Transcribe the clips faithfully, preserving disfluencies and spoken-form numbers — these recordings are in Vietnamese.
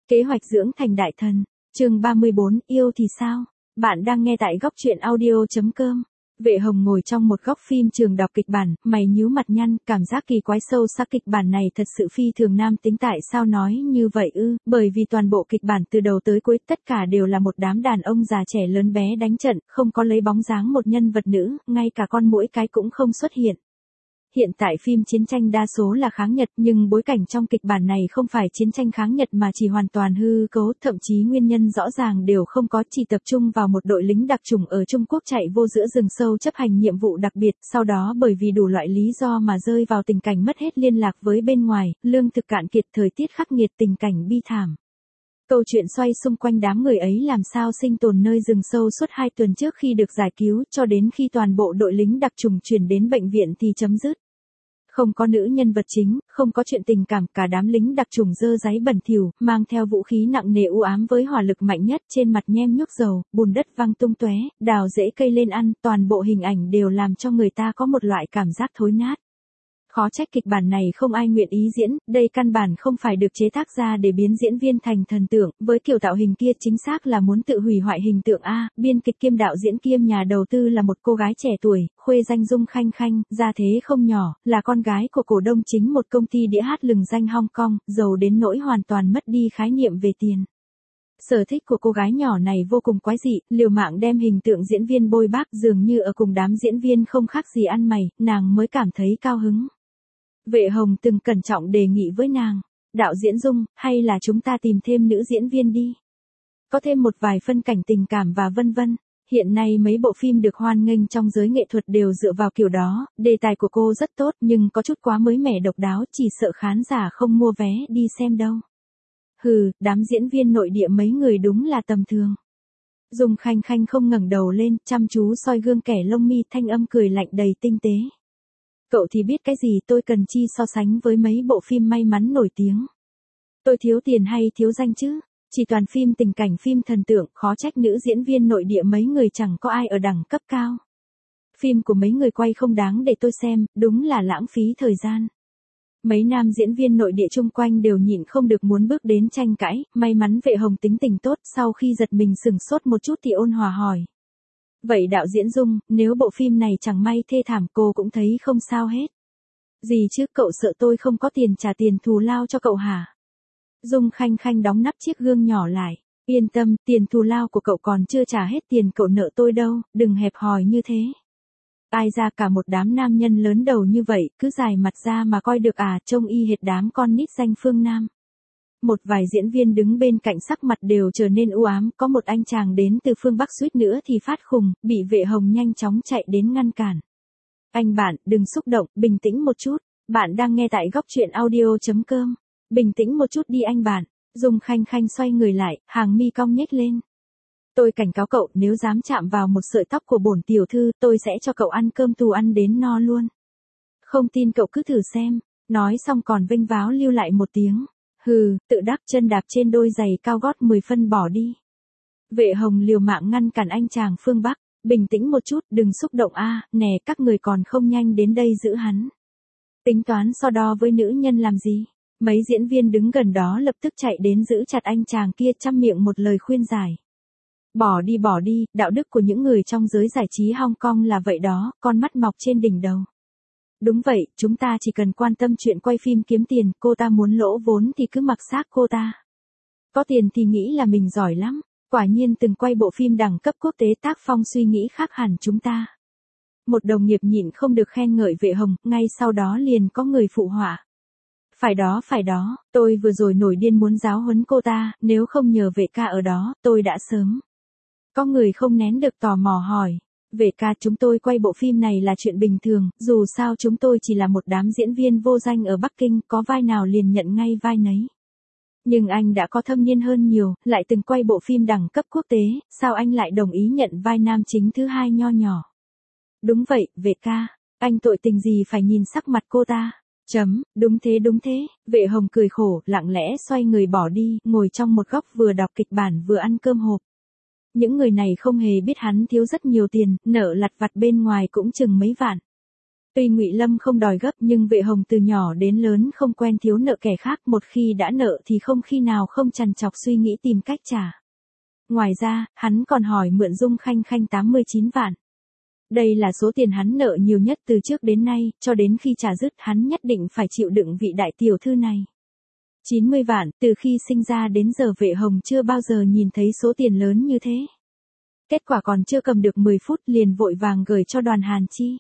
Kế hoạch dưỡng thành đại thần. Chương ba mươi bốn, yêu thì sao? Bạn đang nghe tại góc truyện audio.com. Vệ Hồng ngồi trong một góc phim trường đọc kịch bản, mày nhíu mặt nhăn, cảm giác kỳ quái sâu sắc. Kịch bản này thật sự phi thường nam tính, tại sao nói như vậy ư? Bởi vì toàn bộ kịch bản từ đầu tới cuối tất cả đều là một đám đàn ông già trẻ lớn bé đánh trận, không có lấy bóng dáng một nhân vật nữ, ngay cả con muỗi cái cũng không xuất hiện. Hiện tại phim chiến tranh đa số là kháng Nhật, nhưng bối cảnh trong kịch bản này không phải chiến tranh kháng Nhật mà chỉ hoàn toàn hư cấu, thậm chí nguyên nhân rõ ràng đều không có, chỉ tập trung vào một đội lính đặc chủng ở Trung Quốc chạy vô giữa rừng sâu chấp hành nhiệm vụ đặc biệt, sau đó bởi vì đủ loại lý do mà rơi vào tình cảnh mất hết liên lạc với bên ngoài, lương thực cạn kiệt, thời tiết khắc nghiệt, tình cảnh bi thảm. Câu chuyện xoay xung quanh đám người ấy làm sao sinh tồn nơi rừng sâu suốt hai tuần trước khi được giải cứu, cho đến khi toàn bộ đội lính đặc chủng chuyển đến bệnh viện thì chấm dứt. Không có nữ nhân vật chính, không có chuyện tình cảm, cả đám lính đặc chủng dơ dáy bẩn thỉu, mang theo vũ khí nặng nề u ám với hỏa lực mạnh nhất, trên mặt nhem nhuốc dầu, bùn đất văng tung tóe, đào rễ cây lên ăn, toàn bộ hình ảnh đều làm cho người ta có một loại cảm giác thối nát. Khó trách kịch bản này không ai nguyện ý diễn, đây căn bản không phải được chế tác ra để biến diễn viên thành thần tượng, với kiểu tạo hình kia chính xác là muốn tự hủy hoại hình tượng a. Biên kịch kiêm đạo diễn kiêm nhà đầu tư là một cô gái trẻ tuổi, khuê danh Dung Khanh Khanh, gia thế không nhỏ, là con gái của cổ đông chính một công ty đĩa hát lừng danh Hong Kong, giàu đến nỗi hoàn toàn mất đi khái niệm về tiền. Sở thích của cô gái nhỏ này vô cùng quái dị, liều mạng đem hình tượng diễn viên bôi bác, dường như ở cùng đám diễn viên không khác gì ăn mày, nàng mới cảm thấy cao hứng. Vệ Hồng từng cẩn trọng đề nghị với nàng, đạo diễn Dung, hay là chúng ta tìm thêm nữ diễn viên đi. Có thêm một vài phân cảnh tình cảm và vân vân. Hiện nay mấy bộ phim được hoan nghênh trong giới nghệ thuật đều dựa vào kiểu đó, đề tài của cô rất tốt nhưng có chút quá mới mẻ độc đáo, chỉ sợ khán giả không mua vé đi xem đâu. Hừ, đám diễn viên nội địa mấy người đúng là tầm thường. Dung Khanh Khanh không ngẩng đầu lên, chăm chú soi gương kẻ lông mi, thanh âm cười lạnh đầy tinh tế. Cậu thì biết cái gì, tôi cần chi so sánh với mấy bộ phim may mắn nổi tiếng. Tôi thiếu tiền hay thiếu danh chứ? Chỉ toàn phim tình cảnh, phim thần tượng, khó trách nữ diễn viên nội địa mấy người chẳng có ai ở đẳng cấp cao. Phim của mấy người quay không đáng để tôi xem, đúng là lãng phí thời gian. Mấy nam diễn viên nội địa chung quanh đều nhịn không được muốn bước đến tranh cãi, may mắn Vệ Hồng tính tình tốt, sau khi giật mình sừng sốt một chút thì ôn hòa hỏi. Vậy đạo diễn Dung, nếu bộ phim này chẳng may thê thảm cô cũng thấy không sao hết. Gì chứ, cậu sợ tôi không có tiền trả tiền thù lao cho cậu hả? Dung Khanh Khanh đóng nắp chiếc gương nhỏ lại. Yên tâm, tiền thù lao của cậu còn chưa trả hết tiền cậu nợ tôi đâu, đừng hẹp hòi như thế. Ai ra cả một đám nam nhân lớn đầu như vậy, cứ dài mặt ra mà coi được à, trông y hệt đám con nít danh phương Nam. Một vài diễn viên đứng bên cạnh sắc mặt đều trở nên u ám, có một anh chàng đến từ phương Bắc suýt nữa thì phát khùng, bị Vệ Hồng nhanh chóng chạy đến ngăn cản. Anh bạn, đừng xúc động, bình tĩnh một chút, bạn đang nghe tại góc truyện audio.com. Bình tĩnh một chút đi anh bạn. Dung Khanh Khanh xoay người lại, hàng mi cong nhếch lên. Tôi cảnh cáo cậu, nếu dám chạm vào một sợi tóc của bổn tiểu thư, tôi sẽ cho cậu ăn cơm tù ăn đến no luôn. Không tin cậu cứ thử xem. Nói xong còn vênh váo lưu lại một tiếng. Hừ, tự đắc, chân đạp trên đôi giày cao gót mười phân bỏ đi. Vệ Hồng liều mạng ngăn cản anh chàng phương Bắc. Bình tĩnh một chút, đừng xúc động a, nè, các người còn không nhanh đến đây giữ hắn. Tính toán so đo với nữ nhân làm gì? Mấy diễn viên đứng gần đó lập tức chạy đến giữ chặt anh chàng kia, chăm miệng một lời khuyên giải. Bỏ đi bỏ đi, đạo đức của những người trong giới giải trí Hong Kong là vậy đó, con mắt mọc trên đỉnh đầu. Đúng vậy, chúng ta chỉ cần quan tâm chuyện quay phim kiếm tiền, cô ta muốn lỗ vốn thì cứ mặc xác cô ta. Có tiền thì nghĩ là mình giỏi lắm, quả nhiên từng quay bộ phim đẳng cấp quốc tế, tác phong suy nghĩ khác hẳn chúng ta. Một đồng nghiệp nhịn không được khen ngợi Vệ Hồng, ngay sau đó liền có người phụ họa. Phải đó phải đó, tôi vừa rồi nổi điên muốn giáo huấn cô ta, nếu không nhờ Vệ ca ở đó, tôi đã sớm. Có người không nén được tò mò hỏi. Vệ ca, chúng tôi quay bộ phim này là chuyện bình thường, dù sao chúng tôi chỉ là một đám diễn viên vô danh ở Bắc Kinh, có vai nào liền nhận ngay vai nấy. Nhưng anh đã có thâm niên hơn nhiều, lại từng quay bộ phim đẳng cấp quốc tế, sao anh lại đồng ý nhận vai nam chính thứ hai nho nhỏ? Đúng vậy, Vệ ca, anh tội tình gì phải nhìn sắc mặt cô ta? Chấm, đúng thế đúng thế, Vệ Hồng cười khổ, lặng lẽ xoay người bỏ đi, ngồi trong một góc vừa đọc kịch bản vừa ăn cơm hộp. Những người này không hề biết hắn thiếu rất nhiều tiền, nợ lặt vặt bên ngoài cũng chừng mấy vạn. Tuy Ngụy Lâm không đòi gấp nhưng Vệ Hồng từ nhỏ đến lớn không quen thiếu nợ kẻ khác, một khi đã nợ thì không khi nào không trằn trọc suy nghĩ tìm cách trả. Ngoài ra, hắn còn hỏi mượn Dung Khanh Khanh tám mươi chín vạn. Đây là số tiền hắn nợ nhiều nhất từ trước đến nay, cho đến khi trả dứt hắn nhất định phải chịu đựng vị đại tiểu thư này. chín mươi vạn, từ khi sinh ra đến giờ Vệ Hồng chưa bao giờ nhìn thấy số tiền lớn như thế. Kết quả còn chưa cầm được mười phút liền vội vàng gửi cho Đoàn Hàn Chi.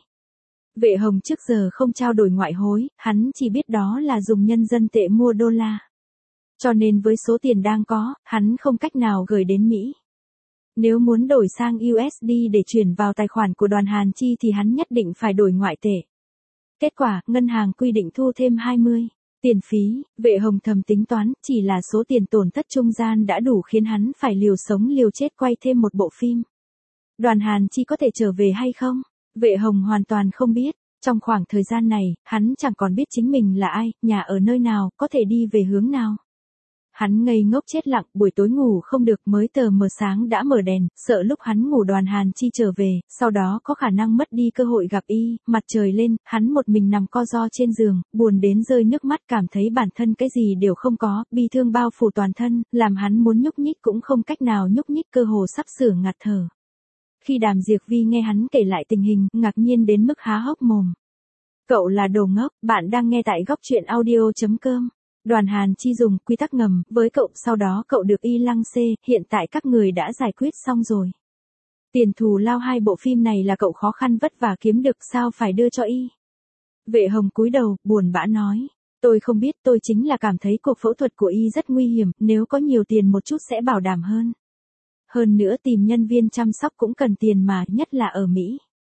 Vệ Hồng trước giờ không trao đổi ngoại hối, hắn chỉ biết đó là dùng nhân dân tệ mua đô la. Cho nên với số tiền đang có, hắn không cách nào gửi đến Mỹ. Nếu muốn đổi sang u ét đê để chuyển vào tài khoản của Đoàn Hàn Chi thì hắn nhất định phải đổi ngoại tệ. Kết quả, ngân hàng quy định thu thêm hai mươi. Tiền phí, Vệ Hồng thầm tính toán, chỉ là số tiền tổn thất trung gian đã đủ khiến hắn phải liều sống liều chết quay thêm một bộ phim. Đoàn Hàn Chi có thể trở về hay không? Vệ Hồng hoàn toàn không biết. Trong khoảng thời gian này, hắn chẳng còn biết chính mình là ai, nhà ở nơi nào, có thể đi về hướng nào. Hắn ngây ngốc chết lặng, buổi tối ngủ không được, mới tờ mờ sáng đã mở đèn, sợ lúc hắn ngủ Đoàn Hàn Chi trở về, sau đó có khả năng mất đi cơ hội gặp y. Mặt trời lên, hắn một mình nằm co ro trên giường, buồn đến rơi nước mắt, cảm thấy bản thân cái gì đều không có, bi thương bao phủ toàn thân, làm hắn muốn nhúc nhích cũng không cách nào nhúc nhích, cơ hồ sắp sửa ngạt thở. Khi Đàm Diệc Vi nghe hắn kể lại tình hình, ngạc nhiên đến mức há hốc mồm. Cậu là đồ ngốc, bạn đang nghe tại góc truyện audio chấm com. Đoàn Hàn Chi dùng quy tắc ngầm với cậu, sau đó cậu được y lăng xê, hiện tại các người đã giải quyết xong rồi. Tiền thù lao hai bộ phim này là cậu khó khăn vất vả kiếm được, sao phải đưa cho y? Vệ Hồng cúi đầu, buồn bã nói. Tôi không biết, tôi chính là cảm thấy cuộc phẫu thuật của y rất nguy hiểm, nếu có nhiều tiền một chút sẽ bảo đảm hơn. Hơn nữa tìm nhân viên chăm sóc cũng cần tiền mà, nhất là ở Mỹ.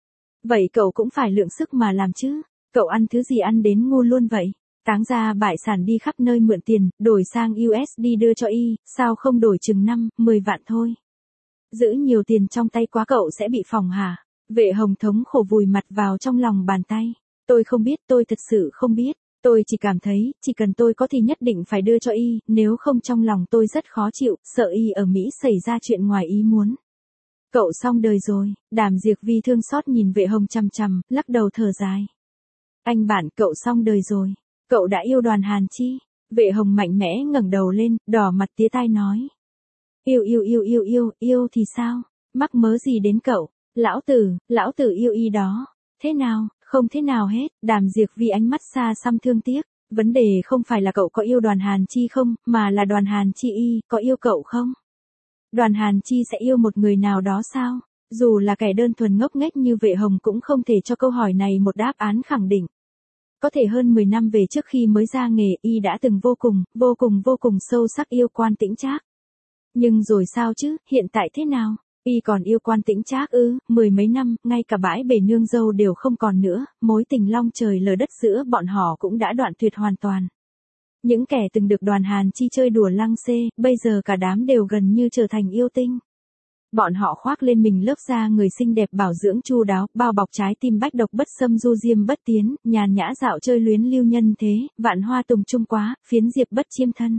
Vậy cậu cũng phải lượng sức mà làm chứ, cậu ăn thứ gì ăn đến ngu luôn vậy? Táng ra bại sản đi khắp nơi mượn tiền, đổi sang u ét đê đưa cho y, sao không đổi chừng năm, mười vạn thôi? Giữ nhiều tiền trong tay quá cậu sẽ bị phỏng hả? Vệ Hồng thống khổ vùi mặt vào trong lòng bàn tay. Tôi không biết, tôi thật sự không biết. Tôi chỉ cảm thấy, chỉ cần tôi có thì nhất định phải đưa cho y, nếu không trong lòng tôi rất khó chịu, sợ y ở Mỹ xảy ra chuyện ngoài ý muốn. Cậu xong đời rồi. Đàm Diệc Vi thương xót nhìn Vệ Hồng chằm chằm, lắc đầu thở dài. Anh bạn, cậu xong đời rồi. Cậu đã yêu Đoàn Hàn Chi. Vệ Hồng mạnh mẽ ngẩng đầu lên, đỏ mặt tía tai nói. Yêu yêu yêu yêu yêu, yêu thì sao? Mắc mớ gì đến cậu? Lão tử, lão tử yêu y đó. Thế nào? Không thế nào hết. Đàm Diệc Vi ánh mắt xa xăm thương tiếc. Vấn đề không phải là cậu có yêu Đoàn Hàn Chi không, mà là Đoàn Hàn Chi y, có yêu cậu không? Đoàn Hàn Chi sẽ yêu một người nào đó sao? Dù là kẻ đơn thuần ngốc nghếch như Vệ Hồng cũng không thể cho câu hỏi này một đáp án khẳng định. Có thể hơn mười năm về trước khi mới ra nghề, y đã từng vô cùng, vô cùng vô cùng sâu sắc yêu Quan Tĩnh Trác. Nhưng rồi sao chứ, hiện tại thế nào? Y còn yêu Quan Tĩnh Trác ư? Mười mấy năm, ngay cả bãi bể nương dâu đều không còn nữa, mối tình long trời lở đất giữa bọn họ cũng đã đoạn tuyệt hoàn toàn. Những kẻ từng được Đoàn Hàn Chi chơi đùa lăng xê, bây giờ cả đám đều gần như trở thành yêu tinh. Bọn họ khoác lên mình lớp da người xinh đẹp bảo dưỡng chu đáo, bao bọc trái tim bách độc bất xâm du diêm bất tiến, nhàn nhã dạo chơi luyến lưu nhân thế, vạn hoa tùng trung quá, phiến diệp bất chiêm thân.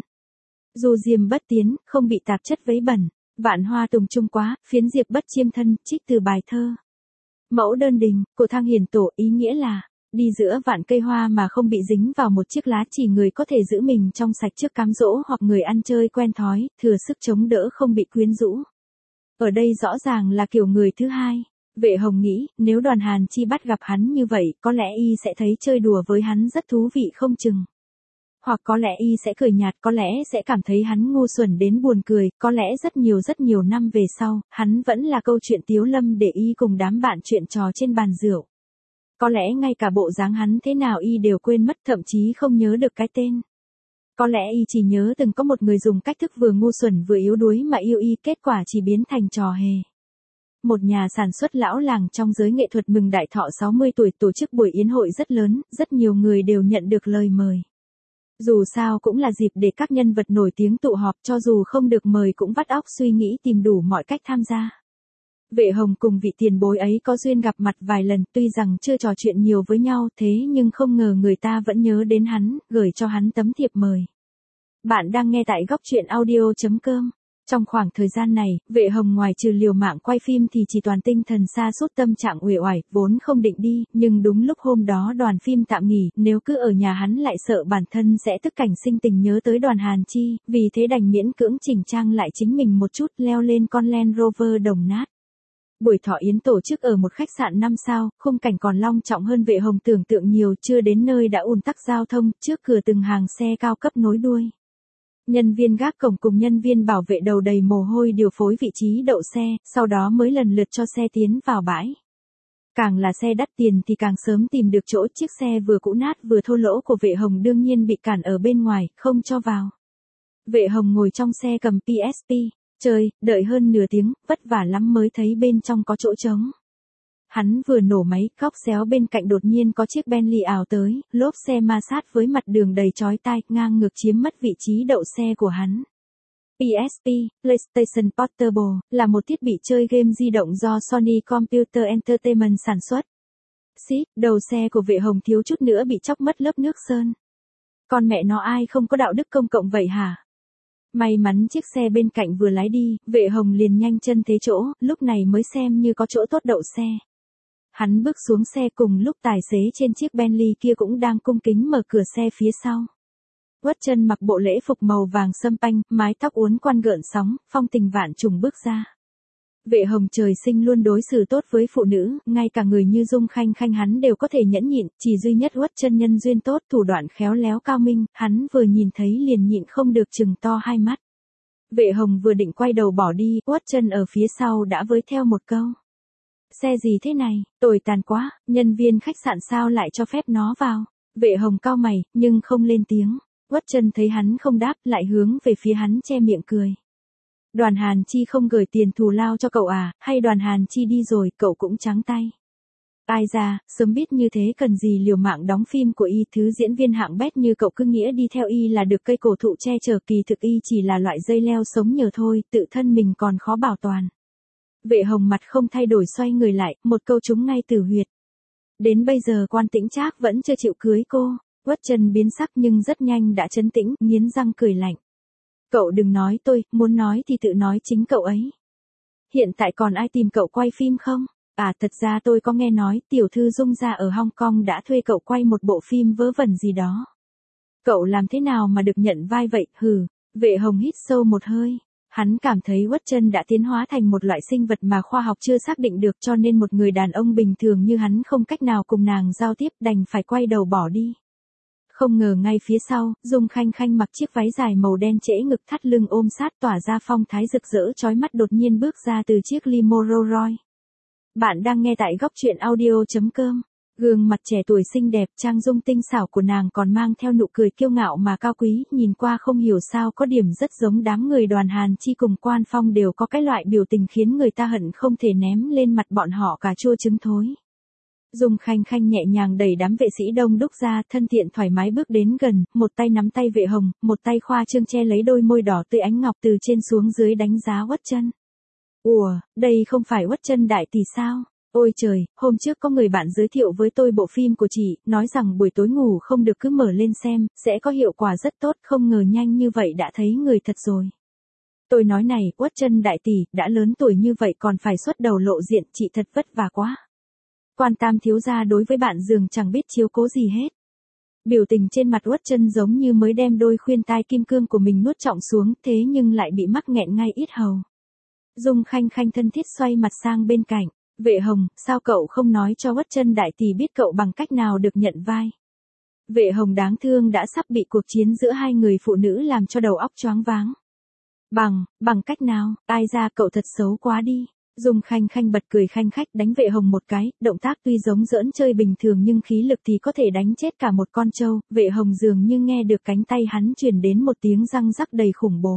Du diêm bất tiến, không bị tạp chất vấy bẩn, vạn hoa tùng trung quá, phiến diệp bất chiêm thân, trích từ bài thơ. Mẫu đơn đình, của Thang Hiền Tổ, ý nghĩa là, đi giữa vạn cây hoa mà không bị dính vào một chiếc lá, chỉ người có thể giữ mình trong sạch trước cám dỗ hoặc người ăn chơi quen thói, thừa sức chống đỡ không bị quyến rũ. Ở đây rõ ràng là kiểu người thứ hai. Vệ Hồng nghĩ, nếu Đoàn Hàn Chi bắt gặp hắn như vậy, có lẽ y sẽ thấy chơi đùa với hắn rất thú vị không chừng. Hoặc có lẽ y sẽ cười nhạt, có lẽ sẽ cảm thấy hắn ngu xuẩn đến buồn cười, có lẽ rất nhiều rất nhiều năm về sau, hắn vẫn là câu chuyện tiếu lâm để y cùng đám bạn chuyện trò trên bàn rượu. Có lẽ ngay cả bộ dáng hắn thế nào y đều quên mất, thậm chí không nhớ được cái tên. Có lẽ y chỉ nhớ từng có một người dùng cách thức vừa ngu xuẩn vừa yếu đuối mà yêu y, kết quả chỉ biến thành trò hề. Một nhà sản xuất lão làng trong giới nghệ thuật mừng đại thọ sáu mươi tuổi tổ chức buổi yến hội rất lớn, rất nhiều người đều nhận được lời mời. Dù sao cũng là dịp để các nhân vật nổi tiếng tụ họp, cho dù không được mời cũng vắt óc suy nghĩ tìm đủ mọi cách tham gia. Vệ Hồng cùng vị tiền bối ấy có duyên gặp mặt vài lần, tuy rằng chưa trò chuyện nhiều với nhau, thế nhưng không ngờ người ta vẫn nhớ đến hắn, gửi cho hắn tấm thiệp mời. Bạn đang nghe tại góc truyện audio chấm com. Trong khoảng thời gian này, Vệ Hồng ngoài trừ liều mạng quay phim thì chỉ toàn tinh thần sa sút tâm trạng uể oải, vốn không định đi, nhưng đúng lúc hôm đó đoàn phim tạm nghỉ, nếu cứ ở nhà hắn lại sợ bản thân sẽ tức cảnh sinh tình nhớ tới Đoàn Hàn Chi, vì thế đành miễn cưỡng chỉnh trang lại chính mình một chút, leo lên con Land Rover đồng nát. Buổi thọ yến tổ chức ở một khách sạn năm sao, khung cảnh còn long trọng hơn Vệ Hồng tưởng tượng nhiều, chưa đến nơi đã ùn tắc giao thông, trước cửa từng hàng xe cao cấp nối đuôi. Nhân viên gác cổng cùng nhân viên bảo vệ đầu đầy mồ hôi điều phối vị trí đậu xe, sau đó mới lần lượt cho xe tiến vào bãi. Càng là xe đắt tiền thì càng sớm tìm được chỗ, chiếc xe vừa cũ nát vừa thô lỗ của Vệ Hồng đương nhiên bị cản ở bên ngoài, không cho vào. Vệ Hồng ngồi trong xe cầm pê ét pê, chơi, đợi hơn nửa tiếng, vất vả lắm mới thấy bên trong có chỗ trống. Hắn vừa nổ máy, góc xéo bên cạnh đột nhiên có chiếc Bentley ảo tới, lốp xe ma sát với mặt đường đầy chói tai, ngang ngược chiếm mất vị trí đậu xe của hắn. pê ét pê, PlayStation Portable, là một thiết bị chơi game di động do Sony Computer Entertainment sản xuất. Xít, đầu xe của Vệ Hồng thiếu chút nữa bị chóc mất lớp nước sơn. Con mẹ nó ai không có đạo đức công cộng vậy hả? May mắn chiếc xe bên cạnh vừa lái đi, Vệ Hồng liền nhanh chân thế chỗ, lúc này mới xem như có chỗ tốt đậu xe. Hắn bước xuống xe cùng lúc tài xế trên chiếc Bentley kia cũng đang cung kính mở cửa xe phía sau. Uất Chân mặc bộ lễ phục màu vàng sâm panh, mái tóc uốn quăn gợn sóng, phong tình vạn trùng bước ra. Vệ Hồng trời sinh luôn đối xử tốt với phụ nữ, ngay cả người như Dung Khanh Khanh hắn đều có thể nhẫn nhịn, chỉ duy nhất Uất Chân nhân duyên tốt, thủ đoạn khéo léo cao minh, hắn vừa nhìn thấy liền nhịn không được trừng to hai mắt. Vệ Hồng vừa định quay đầu bỏ đi, Uất Chân ở phía sau đã với theo một câu. Xe gì thế này, tồi tàn quá, nhân viên khách sạn sao lại cho phép nó vào. Vệ Hồng cau mày, nhưng không lên tiếng. Uất Chân thấy hắn không đáp, lại hướng về phía hắn che miệng cười. Đoàn Hàn Chi không gửi tiền thù lao cho cậu à, hay Đoàn Hàn Chi đi rồi, cậu cũng trắng tay. Ai ra, sớm biết như thế cần gì liều mạng đóng phim của y, thứ diễn viên hạng bét như cậu cứ nghĩa đi theo y là được cây cổ thụ che chở, kỳ thực y chỉ là loại dây leo sống nhờ thôi, tự thân mình còn khó bảo toàn. Vệ Hồng mặt không thay đổi xoay người lại, một câu trúng ngay tử huyệt. Đến bây giờ Quan Tĩnh Trác vẫn chưa chịu cưới cô. Uất Chân biến sắc nhưng rất nhanh đã trấn tĩnh, nghiến răng cười lạnh. Cậu đừng nói tôi, muốn nói thì tự nói chính cậu ấy. Hiện tại còn ai tìm cậu quay phim không? À thật ra tôi có nghe nói tiểu thư Dung gia ở Hong Kong đã thuê cậu quay một bộ phim vớ vẩn gì đó. Cậu làm thế nào mà được nhận vai vậy, hừ. Vệ Hồng hít sâu một hơi. Hắn cảm thấy Uất Chân đã tiến hóa thành một loại sinh vật mà khoa học chưa xác định được, cho nên một người đàn ông bình thường như hắn không cách nào cùng nàng giao tiếp, đành phải quay đầu bỏ đi. Không ngờ ngay phía sau, Dung Khanh Khanh mặc chiếc váy dài màu đen trễ ngực thắt lưng ôm sát tỏa ra phong thái rực rỡ chói mắt đột nhiên bước ra từ chiếc limo Rolls Royce. Bạn đang nghe tại góc truyện audio chấm com. Gương mặt trẻ tuổi xinh đẹp, trang dung tinh xảo của nàng còn mang theo nụ cười kiêu ngạo mà cao quý, nhìn qua không hiểu sao có điểm rất giống đám người Đoàn Hàn Chi cùng Quan Phong, đều có cái loại biểu tình khiến người ta hận không thể ném lên mặt bọn họ cà chua trứng thối. Dung Khanh Khanh nhẹ nhàng đẩy đám vệ sĩ đông đúc ra, thân thiện thoải mái bước đến gần, một tay nắm tay Vệ Hồng, một tay khoa trương che lấy đôi môi đỏ tươi ánh ngọc, từ trên xuống dưới đánh giá Uất Chân. Ủa, đây không phải Uất Chân đại tỷ sao? Ôi trời, hôm trước có người bạn giới thiệu với tôi bộ phim của chị, nói rằng buổi tối ngủ không được cứ mở lên xem, sẽ có hiệu quả rất tốt, không ngờ nhanh như vậy đã thấy người thật rồi. Tôi nói này, Uất Chân đại tỷ, đã lớn tuổi như vậy còn phải xuất đầu lộ diện, chị thật vất vả quá. Quan Tam thiếu gia đối với bạn dường chẳng biết chiếu cố gì hết. Biểu tình trên mặt Uất Chân giống như mới đem đôi khuyên tai kim cương của mình nuốt trọng xuống, thế nhưng lại bị mắc nghẹn ngay yết hầu. Dung Khanh Khanh thân thiết xoay mặt sang bên cạnh. Vệ Hồng, sao cậu không nói cho Uất Chân đại tỷ biết cậu bằng cách nào được nhận vai? Vệ Hồng đáng thương đã sắp bị cuộc chiến giữa hai người phụ nữ làm cho đầu óc choáng váng. Bằng, bằng cách nào, ai ra cậu thật xấu quá đi. Dung Khanh Khanh bật cười khanh khách đánh Vệ Hồng một cái, động tác tuy giống giỡn chơi bình thường nhưng khí lực thì có thể đánh chết cả một con trâu. Vệ Hồng dường như nghe được cánh tay hắn truyền đến một tiếng răng rắc đầy khủng bố.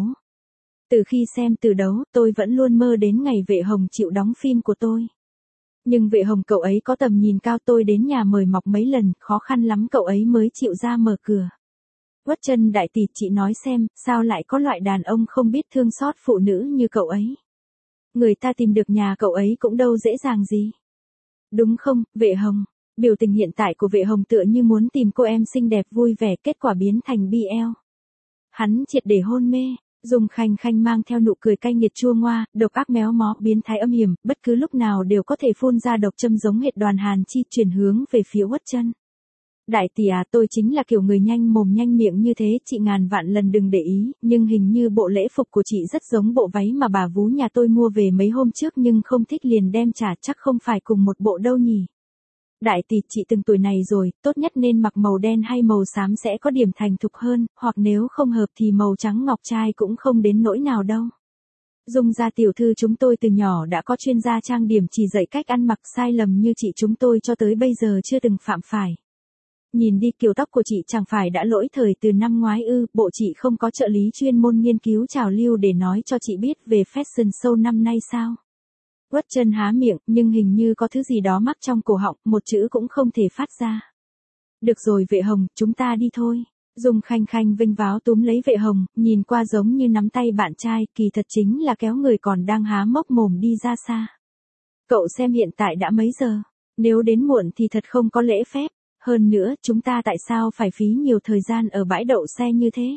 Từ khi xem Từ Đấu, tôi vẫn luôn mơ đến ngày Vệ Hồng chịu đóng phim của tôi. Nhưng Vệ Hồng cậu ấy có tầm nhìn cao, tôi đến nhà mời mọc mấy lần, khó khăn lắm cậu ấy mới chịu ra mở cửa. Uất Chân đại tỷ, chị nói xem, sao lại có loại đàn ông không biết thương xót phụ nữ như cậu ấy? Người ta tìm được nhà cậu ấy cũng đâu dễ dàng gì. Đúng không, Vệ Hồng? Biểu tình hiện tại của Vệ Hồng tựa như muốn tìm cô em xinh đẹp vui vẻ, kết quả biến thành bi eo. Hắn triệt để hôn mê. Dung Khanh Khanh mang theo nụ cười cay nghiệt chua ngoa, độc ác méo mó, biến thái âm hiểm, bất cứ lúc nào đều có thể phun ra độc châm giống hệt Đoàn Hàn Chi, chuyển hướng về phía Uất Chân. Đại tỷ à, tôi chính là kiểu người nhanh mồm nhanh miệng như thế, chị ngàn vạn lần đừng để ý, nhưng hình như bộ lễ phục của chị rất giống bộ váy mà bà vú nhà tôi mua về mấy hôm trước nhưng không thích liền đem trả, chắc không phải cùng một bộ đâu nhỉ. Đại tỷ, chị từng tuổi này rồi, tốt nhất nên mặc màu đen hay màu xám sẽ có điểm thành thục hơn, hoặc nếu không hợp thì màu trắng ngọc trai cũng không đến nỗi nào đâu. Dung gia tiểu thư chúng tôi từ nhỏ đã có chuyên gia trang điểm chỉ dạy cách ăn mặc, sai lầm như chị chúng tôi cho tới bây giờ chưa từng phạm phải. Nhìn đi, kiểu tóc của chị chẳng phải đã lỗi thời từ năm ngoái ư, bộ chị không có trợ lý chuyên môn nghiên cứu trào lưu để nói cho chị biết về fashion show năm nay sao? Uất Chân há miệng, nhưng hình như có thứ gì đó mắc trong cổ họng, một chữ cũng không thể phát ra. Được rồi Vệ Hồng, chúng ta đi thôi. Dung Khanh Khanh vênh váo túm lấy Vệ Hồng, nhìn qua giống như nắm tay bạn trai, kỳ thật chính là kéo người còn đang há mốc mồm đi ra xa. Cậu xem hiện tại đã mấy giờ? Nếu đến muộn thì thật không có lễ phép. Hơn nữa, chúng ta tại sao phải phí nhiều thời gian ở bãi đậu xe như thế?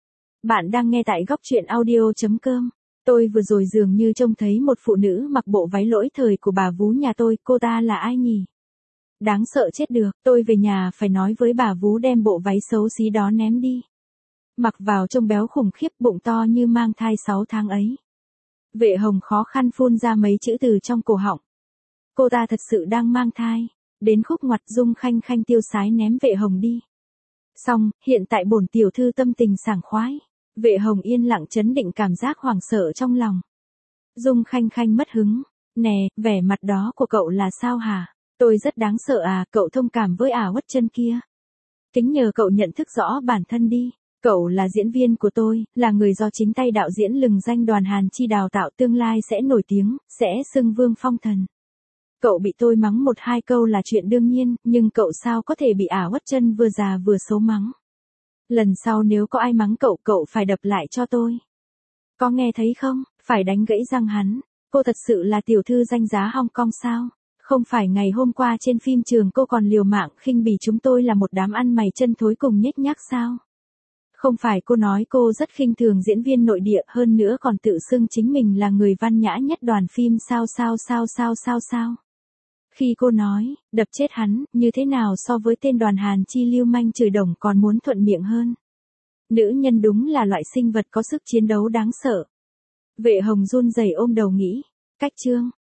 Bạn đang nghe tại góc truyện audio chấm com. Tôi vừa rồi dường như trông thấy một phụ nữ mặc bộ váy lỗi thời của bà vú nhà tôi, cô ta là ai nhỉ? Đáng sợ chết được, tôi về nhà phải nói với bà vú đem bộ váy xấu xí đó ném đi. Mặc vào trông béo khủng khiếp, bụng to như mang thai sáu tháng ấy. Vệ Hồng khó khăn phun ra mấy chữ từ trong cổ họng. Cô ta thật sự đang mang thai. Đến khúc ngoặt, Dung Khanh Khanh tiêu sái ném Vệ Hồng đi. Xong, hiện tại bổn tiểu thư tâm tình sảng khoái. Vệ Hồng yên lặng chấn định cảm giác hoảng sợ trong lòng. Dung Khanh Khanh mất hứng. Nè, vẻ mặt đó của cậu là sao hả? Tôi rất đáng sợ à, cậu thông cảm với ả Uất Chân kia. Kính nhờ cậu nhận thức rõ bản thân đi. Cậu là diễn viên của tôi, là người do chính tay đạo diễn lừng danh Đoàn Hàn Chi đào tạo, tương lai sẽ nổi tiếng, sẽ xưng vương phong thần. Cậu bị tôi mắng một hai câu là chuyện đương nhiên, nhưng cậu sao có thể bị ả Uất Chân vừa già vừa xấu mắng. Lần sau nếu có ai mắng cậu, cậu phải đập lại cho tôi. Có nghe thấy không, phải đánh gãy răng hắn. Cô thật sự là tiểu thư danh giá Hong Kong sao? Không phải ngày hôm qua trên phim trường cô còn liều mạng khinh bỉ chúng tôi là một đám ăn mày chân thối cùng nhếch nhác sao? Không phải cô nói cô rất khinh thường diễn viên nội địa, hơn nữa còn tự xưng chính mình là người văn nhã nhất đoàn phim sao sao sao sao sao sao? Khi cô nói, đập chết hắn, như thế nào so với tên Đoàn Hàn Chi lưu manh chửi đồng còn muốn thuận miệng hơn. Nữ nhân đúng là loại sinh vật có sức chiến đấu đáng sợ. Vệ Hồng run rẩy ôm đầu nghĩ, cách chương.